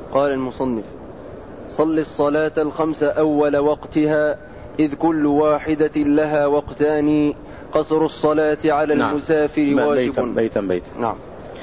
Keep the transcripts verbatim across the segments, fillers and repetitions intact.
قال المصنف: صل الصلاة الخمس أول وقتها إذ كل واحدة لها وقتان، قصر الصلاة على نعم. المسافر واجب. بيتا بيتا بيتا. نعم.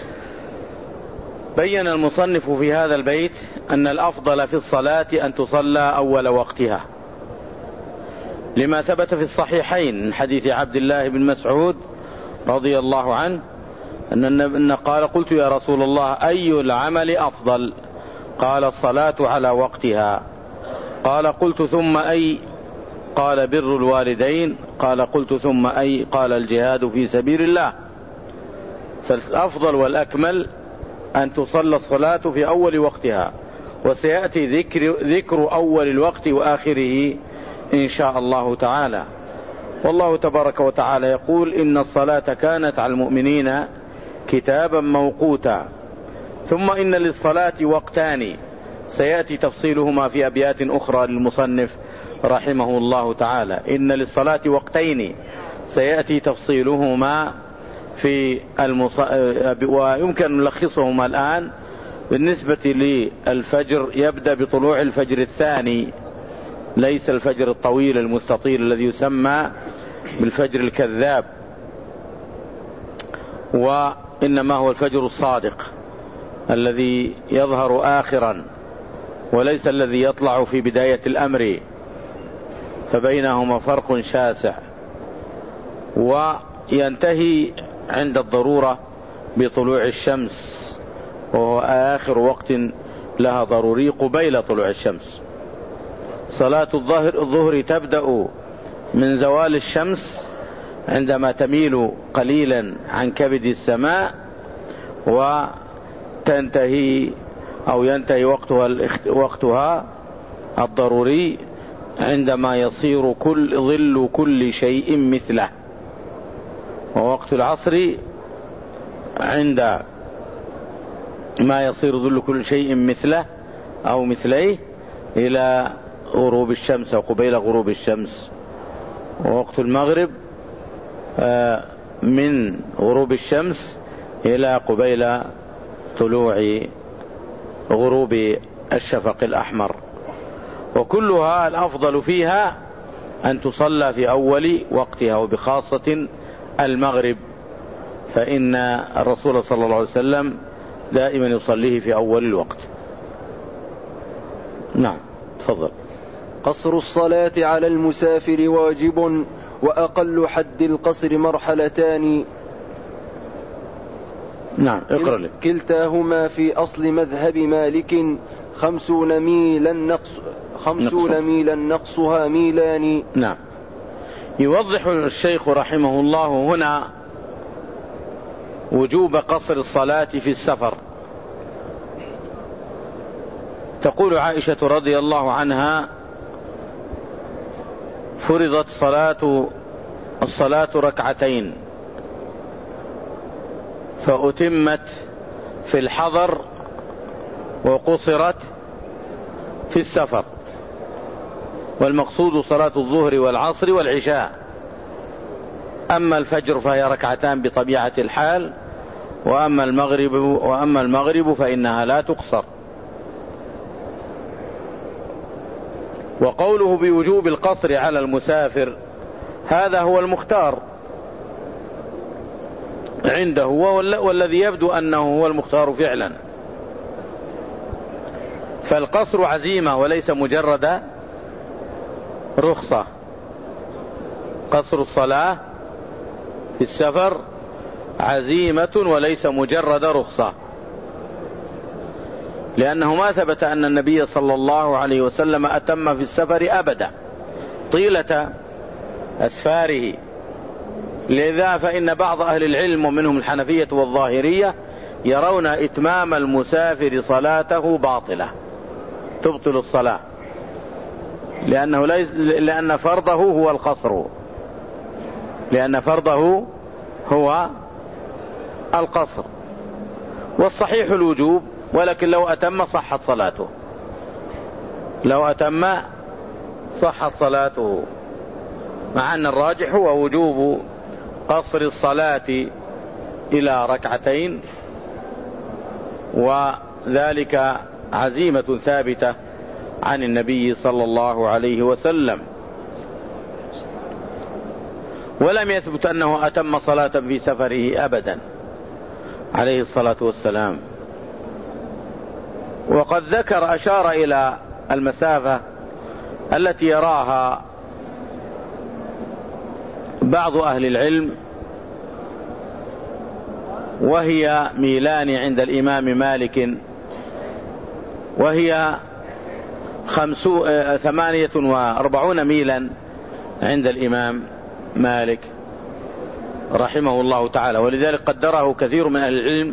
بين المصنف في هذا البيت أن الأفضل في الصلاة أن تصلى أول وقتها، لما ثبت في الصحيحين من حديث عبد الله بن مسعود رضي الله عنه أن قال: قلت يا رسول الله أي العمل أفضل؟ قال: الصلاة على وقتها. قال: قلت ثم أي؟ قال: بر الوالدين. قال: قلت ثم أي؟ قال: الجهاد في سبيل الله. فالأفضل والأكمل أن تصلى الصلاة في أول وقتها، وسيأتي ذكر, ذكر أول الوقت وآخره إن شاء الله تعالى. والله تبارك وتعالى يقول: إن الصلاة كانت على المؤمنين كتابا موقوتا. ثم إن للصلاة وقتان، سيأتي تفصيلهما في أبيات أخرى للمصنف رحمه الله تعالى. إن للصلاة وقتين، سيأتي تفصيلهما في المص... ويمكن نلخصهما الآن. بالنسبة للفجر يبدأ بطلوع الفجر الثاني، ليس الفجر الطويل المستطيل الذي يسمى بالفجر الكذاب، وإنما هو الفجر الصادق الذي يظهر آخرا، وليس الذي يطلع في بداية الأمر، فبينهما فرق شاسع. وينتهي عند الضرورة بطلوع الشمس، وهو آخر وقت لها ضروري قبيل طلوع الشمس. صلاة الظهر, الظهر تبدأ من زوال الشمس عندما تميل قليلا عن كبد السماء، وتنتهي أو ينتهي وقتها, وقتها الضروري عندما يصير كل ظل كل شيء مثله. ووقت العصر عند ما يصير ظل كل شيء مثله أو مثليه إلى غروب الشمس أو قبيل غروب الشمس. ووقت المغرب من غروب الشمس إلى قبيل طلوع غروب الشفق الأحمر. وكلها الأفضل فيها أن تصلى في أول وقتها، وبخاصة المغرب، فإن الرسول صلى الله عليه وسلم دائما يصليه في أول الوقت. نعم، تفضل. قصر الصلاة على المسافر واجب، وأقل حد القصر مرحلتان. نعم، اقرأ لي. كلتاهما في أصل مذهب مالك، خمسون ميلا نقص خمسون ميلا نقصها ميلان. نعم. يوضح الشيخ رحمه الله هنا وجوب قصر الصلاة في السفر. تقول عائشة رضي الله عنها: فرضت صلاة الصلاة ركعتين فأتمت في الحضر وقصرت في السفر، والمقصود صلاة الظهر والعصر والعشاء. أما الفجر فهي ركعتان بطبيعة الحال، وأما المغرب, وأما المغرب فإنها لا تقصر. وقوله بوجوب القصر على المسافر هذا هو المختار عنده، والذي يبدو أنه هو المختار فعلا. فالقصر عزيمة وليس مجرد رخصة. قصر الصلاة في السفر عزيمة وليس مجرد رخصة، لأنه ما ثبت أن النبي صلى الله عليه وسلم أتم في السفر أبدا طيلة أسفاره. لذا فإن بعض أهل العلم ومنهم الحنفية والظاهرية يرون إتمام المسافر صلاته باطلة، تبطل الصلاة، لأنه ليس لأن فرضه هو القصر، لأن فرضه هو القصر، والصحيح الوجوب، ولكن لو أتم صحت صلاته، لو أتم صحت صلاته، مع أن الراجح هو وجوب قصر الصلاة إلى ركعتين، وذلك عزيمة ثابتة عن النبي صلى الله عليه وسلم، ولم يثبت أنه أتم صلاة في سفره أبدا عليه الصلاة والسلام. وقد ذكر أشار إلى المسافة التي يراها بعض أهل العلم، وهي ميلان عند الإمام مالك، وهي خمسو ثمانية وأربعون ميلا عند الإمام مالك رحمه الله تعالى، ولذلك قدره كثير من أهل العلم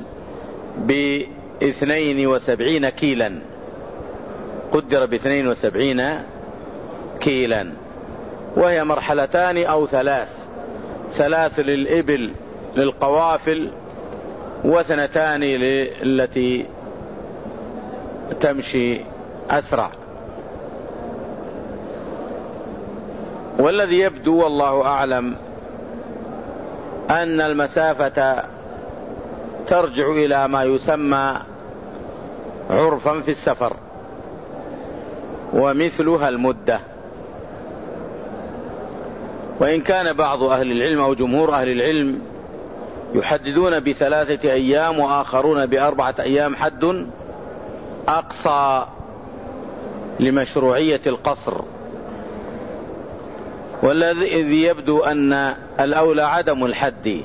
باثنين وسبعين كيلا، قدر باثنين وسبعين كيلا، وهي مرحلتان أو ثلاث، ثلاث للإبل للقوافل، وسنتان للتي تمشي أسرع. والذي يبدو والله أعلم أن المسافة ترجع إلى ما يسمى عرفا في السفر، ومثلها المدة. وإن كان بعض أهل العلم أو جمهور أهل العلم يحددون بثلاثة أيام وآخرون بأربعة أيام حد أقصى لمشروعية القصر، والذي يبدو أن الأولى عدم الحد،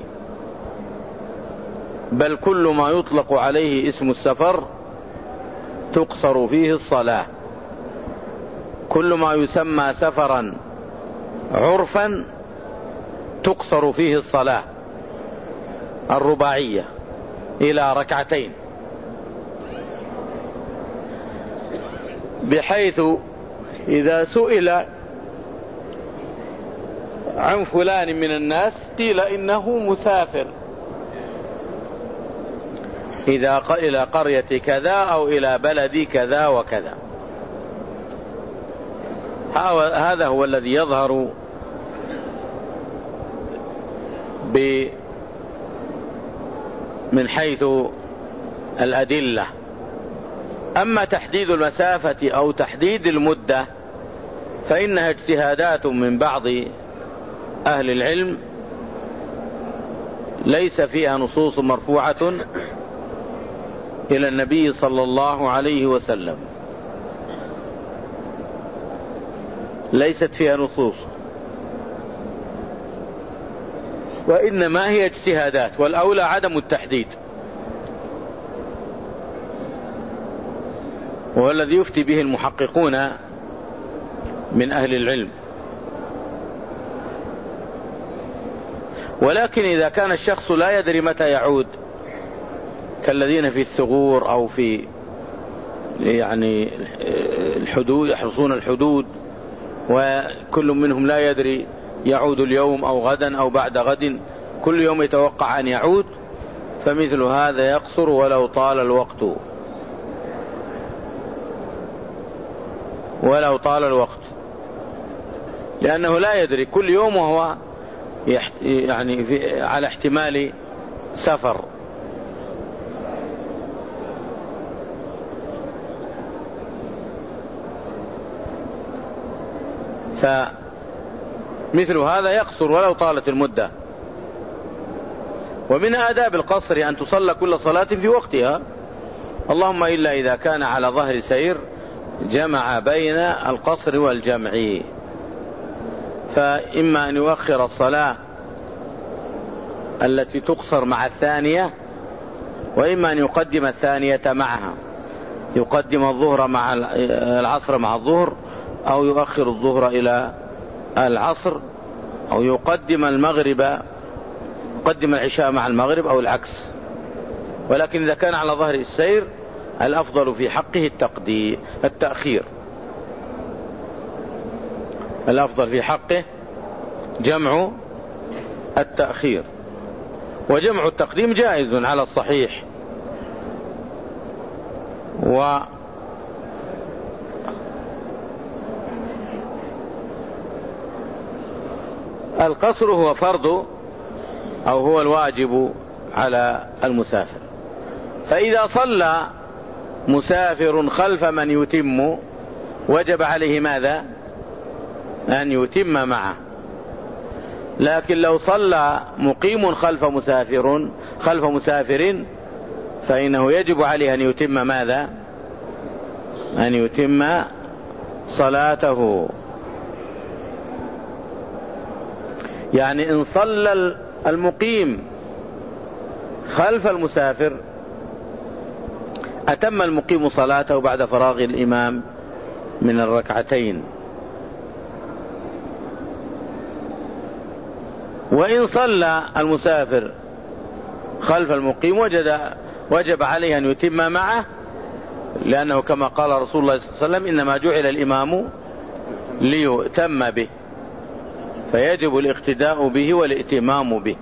بل كل ما يطلق عليه اسم السفر تقصر فيه الصلاة، كل ما يسمى سفرا عرفا تقصر فيه الصلاة الرباعية إلى ركعتين، بحيث إذا سئل عن فلان من الناس قيل إنه مسافر إذا إلى قرية كذا أو إلى بلد كذا وكذا. هذا هو الذي يظهر من حيث الأدلة. أما تحديد المسافة أو تحديد المدة فإنها اجتهادات من بعض أهل العلم ليس فيها نصوص مرفوعة إلى النبي صلى الله عليه وسلم، ليست فيها نصوص، وإنما هي اجتهادات، والأولى عدم التحديد، وهو الذي يفتي به المحققون من أهل العلم. ولكن إذا كان الشخص لا يدري متى يعود، كالذين في الثغور أو في يعني الحدود يحرسون الحدود، وكل منهم لا يدري يعود اليوم أو غدا أو بعد غد، كل يوم يتوقع أن يعود، فمثل هذا يقصر ولو طال الوقت، ولو طال الوقت، لأنه لا يدري كل يوم وهو يعني في على احتمال سفر. فمثل هذا يقصر ولو طالت المدة. ومن آداب القصر أن تصلى كل صلاة في وقتها، اللهم إلا إذا كان على ظهر سير جمع بين القصر والجمع، فإما أن يؤخر الصلاة التي تقصر مع الثانية، وإما أن يقدم الثانية معها، يقدم الظهر مع العصر مع الظهر، أو يؤخر الظهر إلى العصر، أو يقدم المغرب يقدم العشاء مع المغرب، أو العكس. ولكن إذا كان على ظهر السير الأفضل في حقه التقديم التأخير، الأفضل في حقه جمع التأخير، وجمع التقديم جائز على الصحيح. و القصر هو فرض أو هو الواجب على المسافر، فإذا صلى مسافر خلف من يتم وجب عليه ماذا؟ أن يتم معه. لكن لو صلى مقيم خلف مسافر خلف مسافر فإنه يجب عليه أن يتم ماذا؟ أن يتم صلاته. يعني إن صلى المقيم خلف المسافر أتم المقيم صلاته بعد فراغ الإمام من الركعتين. وإن صلى المسافر خلف المقيم وجد وجب عليه أن يتم معه، لأنه كما قال رسول الله صلى الله عليه وسلم إنما جعل الإمام ليؤتم به، فيجب الاقتداء به والائتمام به.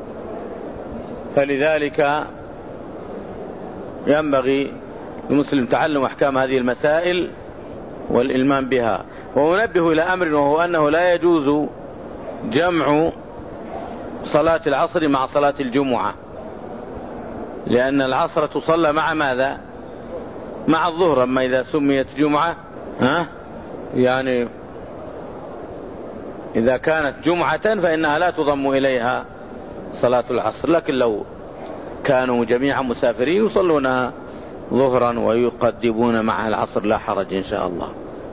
فلذلك ينبغي المسلم تعلم أحكام هذه المسائل والإلمام بها. وننبه إلى أمر، وهو أنه لا يجوز جمع صلاة العصر مع صلاة الجمعة، لأن العصر تصلى مع ماذا؟ مع الظهر. أما إذا سميت جمعة ها يعني إذا كانت جمعة فإنها لا تضم إليها صلاة العصر، لكن لو كانوا جميعا مسافرين يصلونها ظهرا ويقدمون مع العصر لا حرج إن شاء الله.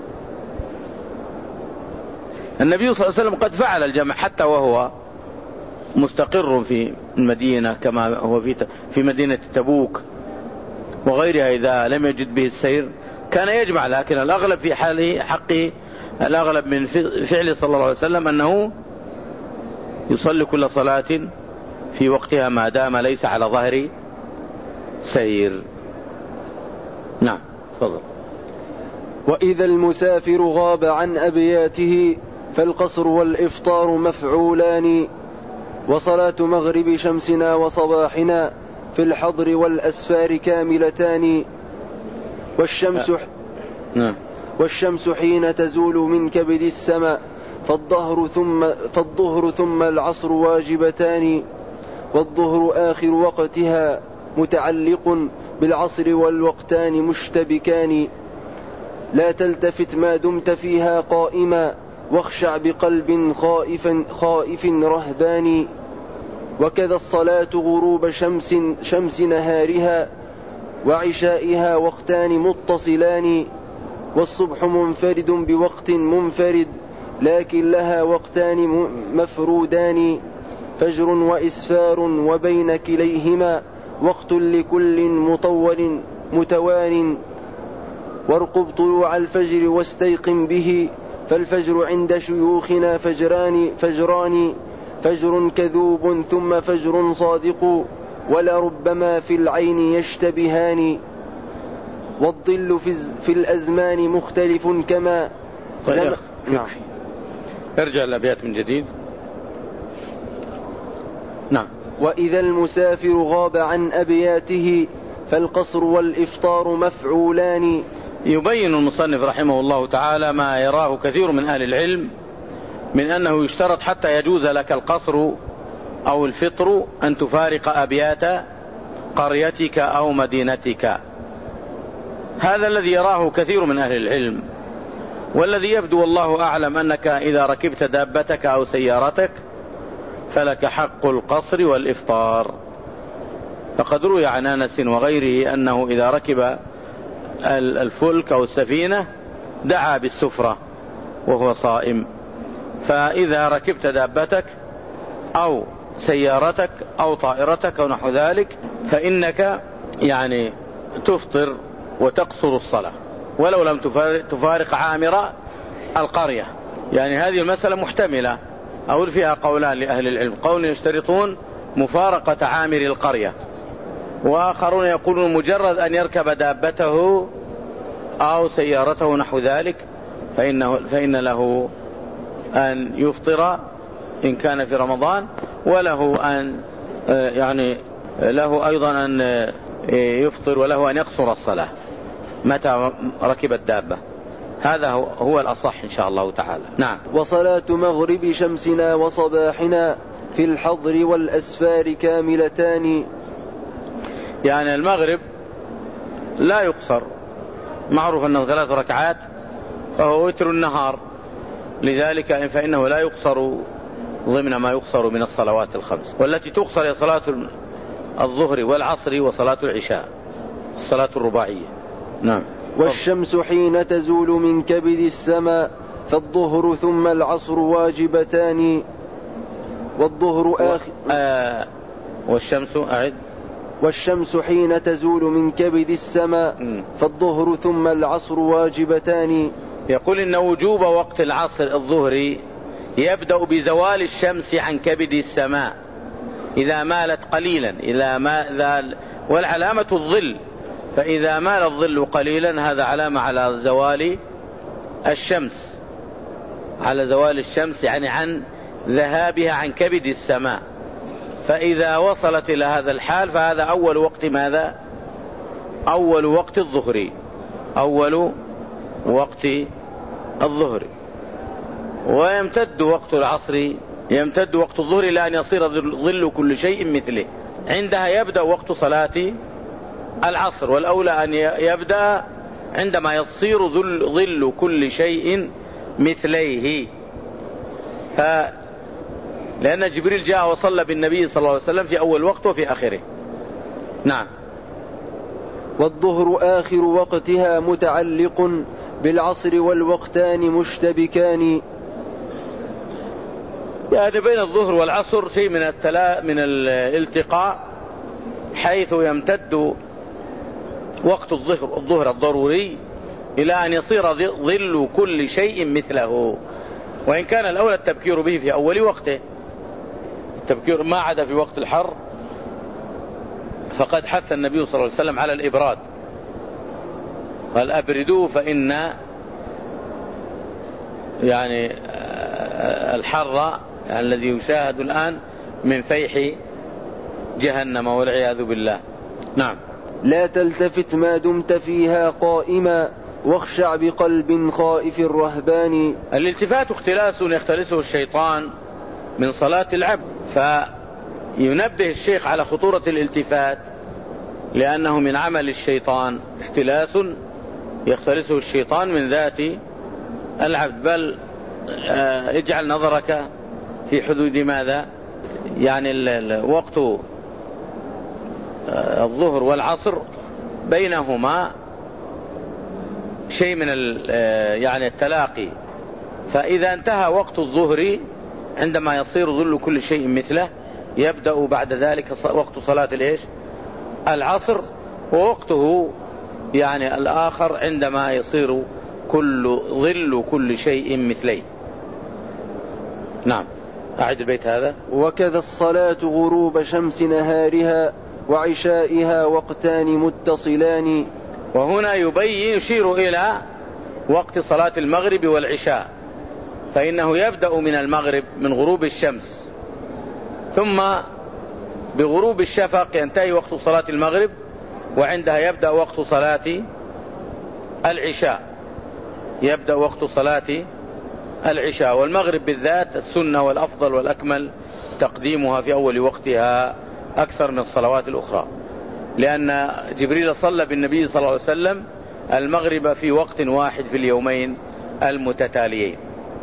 النبي صلى الله عليه وسلم قد فعل الجمع حتى وهو مستقر في المدينة، كما هو في في مدينة تبوك وغيرها إذا لم يجد به السير كان يجمع. لكن الأغلب في حاله حقه الأغلب من فعله صلى الله عليه وسلم أنه يصلي كل صلاة في وقتها ما دام ليس على ظهر سير. نعم تفضل. وإذا المسافر غاب عن أبياته فالقصر والإفطار مفعولان، وصلاة مغرب شمسنا وصباحنا في الحضر والأسفار كاملتان. والشمس نعم والشمس حين تزول من كبد السماء فالظهر ثم, فالظهر ثم العصر واجبتان. والظهر آخر وقتها متعلق بالعصر والوقتان مشتبكان. لا تلتفت ما دمت فيها قائما واخشع بقلب خائف, خائف رهبان. وكذا الصلاة غروب شمس, شمس نهارها وعشائها وقتان متصلان. والصبح منفرد بوقت منفرد لكن لها وقتان مفرودان. فجر وإسفار وبين كليهما وقت لكل مطول متوان. وارقب طلوع الفجر واستيقن به فالفجر عند شيوخنا فجران فجران فجر كذوب ثم فجر صادق ولربما في العين يشتبهان. والظل في, في الأزمان مختلف كما طيب نعم. ارجع الأبيات من جديد. نعم. وإذا المسافر غاب عن أبياته فالقصر والإفطار مفعولان. يبين المصنف رحمه الله تعالى ما يراه كثير من أهل العلم من أنه يشترط حتى يجوز لك القصر أو الفطر أن تفارق أبيات قريتك أو مدينتك. هذا الذي يراه كثير من أهل العلم، والذي يبدو والله أعلم أنك إذا ركبت دابتك أو سيارتك فلك حق القصر والإفطار. فقد روي عن أنس وغيره أنه إذا ركب الفلك أو السفينة دعا بالسفرة وهو صائم. فإذا ركبت دابتك أو سيارتك أو طائرتك أو نحو ذلك فإنك يعني تفطر وتقصر الصلاة ولو لم تفارق عامر القرية. يعني هذه المسألة محتملة، أقول فيها قولان لأهل العلم: قول يشترطون مفارقة عامر القرية، وآخرون يقولون مجرد أن يركب دابته أو سيارته نحو ذلك فإنه فإن له أن يفطر إن كان في رمضان، وله أن يعني له أيضا أن يفطر وله أن يقصر الصلاة متى ركب الدابة. هذا هو الأصح إن شاء الله تعالى. نعم. وصلاة مغرب شمسنا وصباحنا في الحضر والأسفار كاملتان. يعني المغرب لا يقصر، معروف أنه ثلاث ركعات فهو وتر النهار، لذلك فإنه لا يقصر ضمن ما يقصر من الصلوات الخمس. والتي تقصر هي صلاة الظهر والعصر وصلاة العشاء، الصلاة الرباعية. نعم. والشمس حين تزول من كبد السماء فالظهر ثم العصر واجبتان. والظهر آخر آه والشمس أعد والشمس حين تزول من كبد السماء فالظهر ثم العصر واجبتان. يقول إن وجوب وقت العصر الظهري يبدأ بزوال الشمس عن كبد السماء إذا مالت قليلا، إذا ما والعلامة الظل، فإذا مال الظل قليلا هذا علامة على زوال الشمس، على زوال الشمس يعني عن ذهابها عن كبد السماء. فإذا وصلت إلى هذا الحال فهذا أول وقت ماذا؟ أول وقت الظهر، أول وقت الظهر. ويمتد وقت العصر، يمتد وقت الظهر إلى أن يصير ظل كل شيء مثله، عندها يبدأ وقت صلاة العصر، والأولى أن يبدأ عندما يصير ظل كل شيء مثليه. ف لأن جبريل جاء وصلى بالنبي صلى الله عليه وسلم في أول وقت وفي آخره. نعم. والظهر آخر وقتها متعلق بالعصر والوقتان مشتبكان. يعني بين الظهر والعصر شيء من التلا من الالتقاء، حيث يمتد وقت الظهر الظهر الضروري إلى أن يصير ظل كل شيء مثله، وإن كان الأولى التبكير به في أول وقته، التبكير ما عدا في وقت الحر، فقد حث النبي صلى الله عليه وسلم على الإبراد، قال أبردوا فإن يعني الحر الذي يشاهد الآن من فيح جهنم والعياذ بالله. نعم. لا تلتفت ما دمت فيها قائما واخشع بقلب خائف رهبان. الالتفات اختلاس يختلسه الشيطان من صلاة العبد، فينبه الشيخ على خطورة الالتفات لأنه من عمل الشيطان، اختلاس يختلسه الشيطان من ذات العبد. بل اجعل نظرك في حدود ماذا؟ يعني وقت الظهر والعصر بينهما شيء من يعني التلاقي، فإذا انتهى وقت الظهر عندما يصير ظل كل شيء مثله يبدأ بعد ذلك وقت صلاة الإيش؟ العصر، ووقته يعني الآخر عندما يصير كل ظل كل شيء مثليه. نعم. أعد البيت هذا. وكذا الصلاة غروب شمس نهارها وعشائها وقتان متصلان. وهنا يبين يشير إلى وقت صلاة المغرب والعشاء، فإنه يبدأ من المغرب من غروب الشمس، ثم بغروب الشفق ينتهي وقت صلاة المغرب، وعندها يبدأ وقت صلاة العشاء، يبدأ وقت صلاة العشاء. والمغرب بالذات السنة والأفضل والأكمل تقديمها في أول وقتها أكثر من الصلوات الأخرى، لأن جبريل صلى بالنبي صلى الله عليه وسلم المغرب في وقت واحد في اليومين المتتاليين.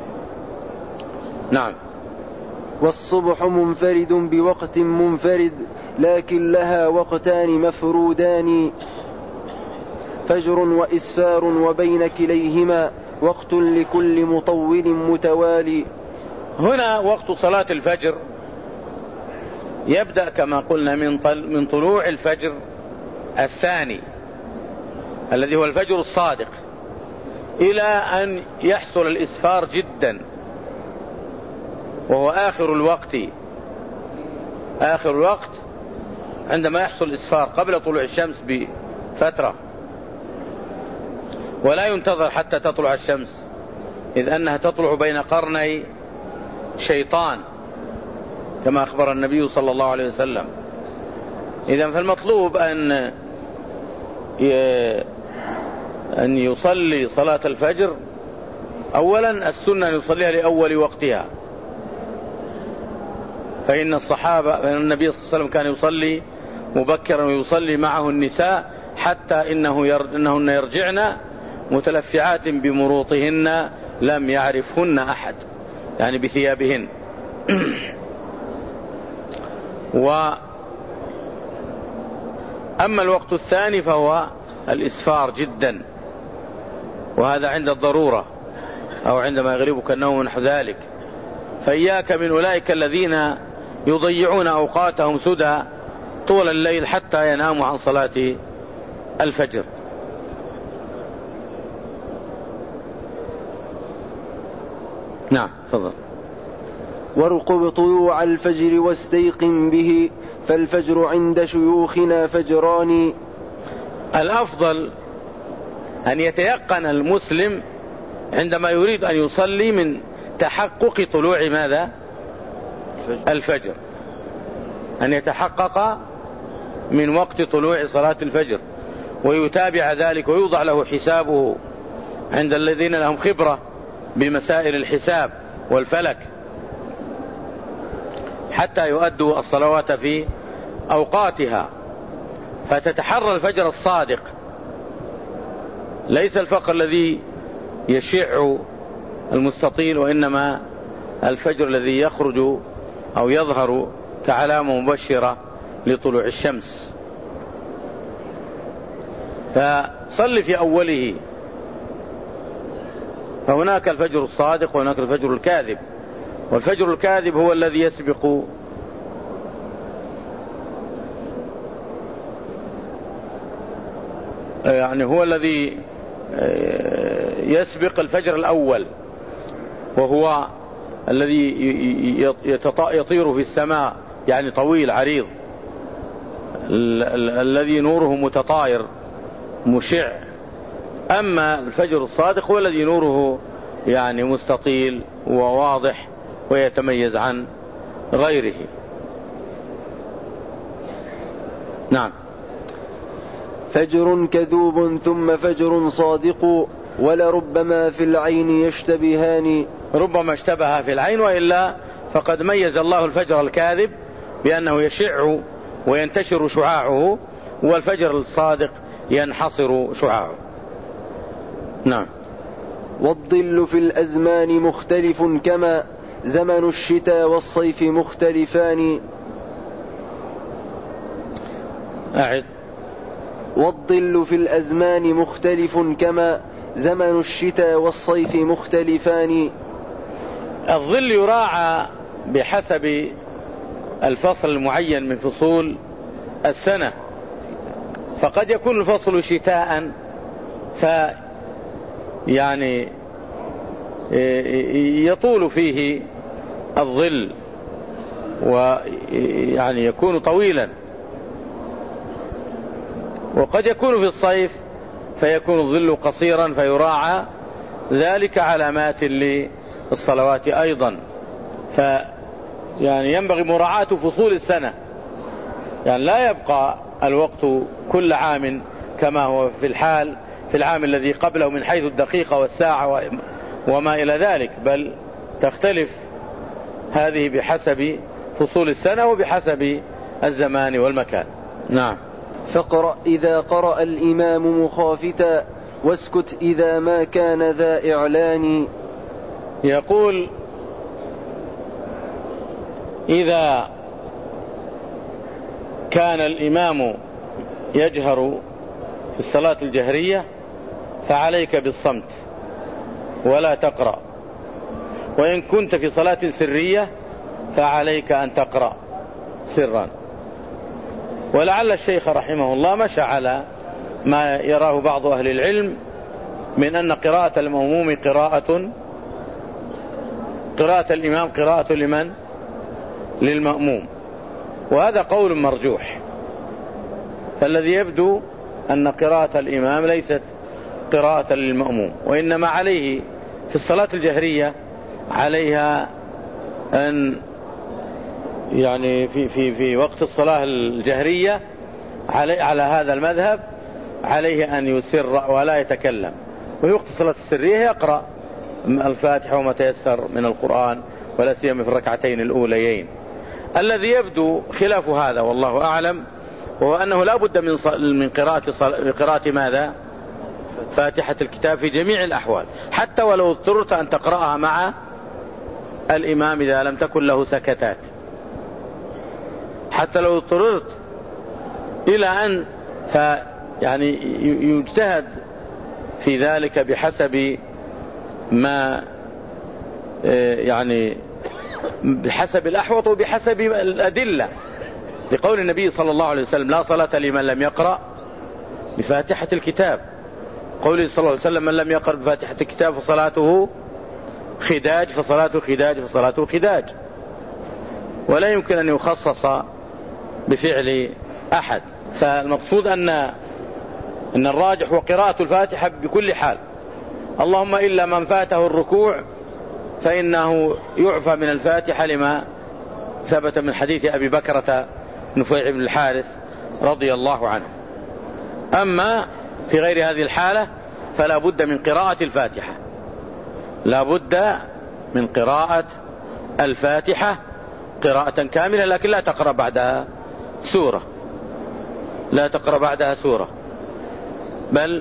نعم. والصبح منفرد بوقت منفرد لكن لها وقتان مفرودان، فجر وإسفار وبين كليهما وقت لكل مطول متوالي. هنا وقت صلاة الفجر يبدأ كما قلنا من من طلوع الفجر الثاني الذي هو الفجر الصادق إلى أن يحصل الإسفار جدا، وهو آخر الوقت، آخر الوقت عندما يحصل الإسفار قبل طلوع الشمس بفترة، ولا ينتظر حتى تطلع الشمس، إذ أنها تطلع بين قرني شيطان كما أخبر النبي صلى الله عليه وسلم. إذن فالمطلوب أن أن يصلي صلاة الفجر أولا السنة أن يصليها لأول وقتها، فإن الصحابة فإن النبي صلى الله عليه وسلم كان يصلي مبكرا ويصلي معه النساء حتى إنه ير... إنهن يرجعن متلفعات بمروطهن لم يعرفهن أحد، يعني بثيابهن. وأما الوقت الثاني فهو الإسفار جدا، وهذا عند الضرورة أو عندما يغلبك النوم نحو ذلك. فإياك من أولئك الذين يضيعون أوقاتهم سدى طول الليل حتى يناموا عن صلاة الفجر. نعم تفضل. وارقب طلوع الفجر واستيقن به، فالفجر عند شيوخنا فجران. الأفضل أن يتيقن المسلم عندما يريد أن يصلي من تحقق طلوع ماذا؟ الفجر، أن يتحقق من وقت طلوع صلاة الفجر ويتابع ذلك ويوضع له حسابه عند الذين لهم خبرة بمسائل الحساب والفلك حتى يؤدوا الصلوات في أوقاتها. فتتحرى الفجر الصادق، ليس الفقر الذي يشع المستطيل، وإنما الفجر الذي يخرج أو يظهر كعلامة مبشرة لطلوع الشمس. فصل في أوله، فهناك الفجر الصادق وهناك الفجر الكاذب. والفجر الكاذب هو الذي يسبق يعني هو الذي يسبق الفجر الأول، وهو الذي يطير في السماء، يعني طويل عريض، الذي نوره متطاير مشع. أما الفجر الصادق هو الذي نوره يعني مستطيل وواضح ويتميز عن غيره. نعم. فجر كذوب ثم فجر صادق، ولربما في العين يشتبهان. ربما اشتبه في العين، وإلا فقد ميز الله الفجر الكاذب بأنه يشع وينتشر شعاعه، والفجر الصادق ينحصر شعاعه. نعم. والظل في الأزمان مختلف، كما زمن الشتاء والصيف مختلفان. أعد. والظل في الأزمان مختلف، كما زمن الشتاء والصيف مختلفان. الظل يراعى بحسب الفصل المعين من فصول السنة، فقد يكون الفصل شتاء ف يعني يطول فيه الظل ويعني يكون طويلا، وقد يكون في الصيف فيكون الظل قصيرا، فيراعى ذلك علامات للصلوات أيضا. ف يعني ينبغي مراعاة فصول السنة، يعني لا يبقى الوقت كل عام كما هو في الحال في العام الذي قبله من حيث الدقيقة والساعة وما إلى ذلك، بل تختلف هذه بحسب فصول السنة وبحسب الزمان والمكان. نعم. فاقرأ إذا قرأ الإمام مخافتا، واسكت إذا ما كان ذا إعلان. يقول إذا كان الإمام يجهر في الصلاة الجهرية فعليك بالصمت ولا تقرأ، وإن كنت في صلاة سرية فعليك أن تقرأ سرا. ولعل الشيخ رحمه الله مشى على ما يراه بعض أهل العلم من أن قراءة المأموم قراءة قراءة الإمام قراءة لمن؟ للمأموم، وهذا قول مرجوح. فالذي يبدو أن قراءة الإمام ليست قراءة للمأموم، وإنما عليه في الصلاة الجهرية عليها أن يعني في في في وقت الصلاة الجهرية علي على هذا المذهب عليه أن يسر ولا يتكلم، وفي وقت الصلاة السرية يقرأ الفاتحة وما تيسر من القرآن، ولا سيما في الركعتين الأوليين. الذي يبدو خلاف هذا والله أعلم وهو أنه لا بد من من قراءة قراءة ماذا؟ فاتحة الكتاب في جميع الأحوال، حتى ولو اضطررت أن تقرأها مع الإمام إذا لم تكن له سكتات، حتى لو اضطررت إلى أن يعني يجتهد في ذلك بحسب ما يعني بحسب الأحوط وبحسب الأدلة، لقول النبي صلى الله عليه وسلم: لا صلاة لمن لم يقرأ بفاتحة الكتاب. قوله صلى الله عليه وسلم: من لم يقرأ بفاتحة الكتاب فصلاته خداج فصلاته خداج فصلاته خداج. ولا يمكن أن يخصص بفعل أحد. فالمقصود أن أن الراجح وقراءة الفاتحة بكل حال، اللهم إلا من فاته الركوع فإنه يعفى من الفاتحة، لما ثبت من حديث أبي بكرة نفيع بن الحارث رضي الله عنه. أما في غير هذه الحالة فلا بد من قراءة الفاتحة، لا بد من قراءة الفاتحة قراءة كاملة، لكن لا تقرأ بعدها سورة، لا تقرأ بعدها سورة، بل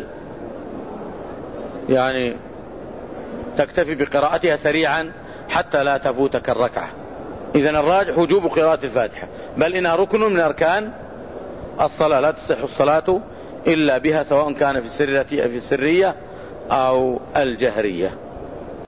يعني تكتفي بقراءتها سريعا حتى لا تفوتك الركعة. إذن الراجح وجوب قراءة الفاتحة، بل إنها ركن من أركان الصلاة، لا تصح الصلاة إلا بها، سواء كان في السرية أو الجهرية.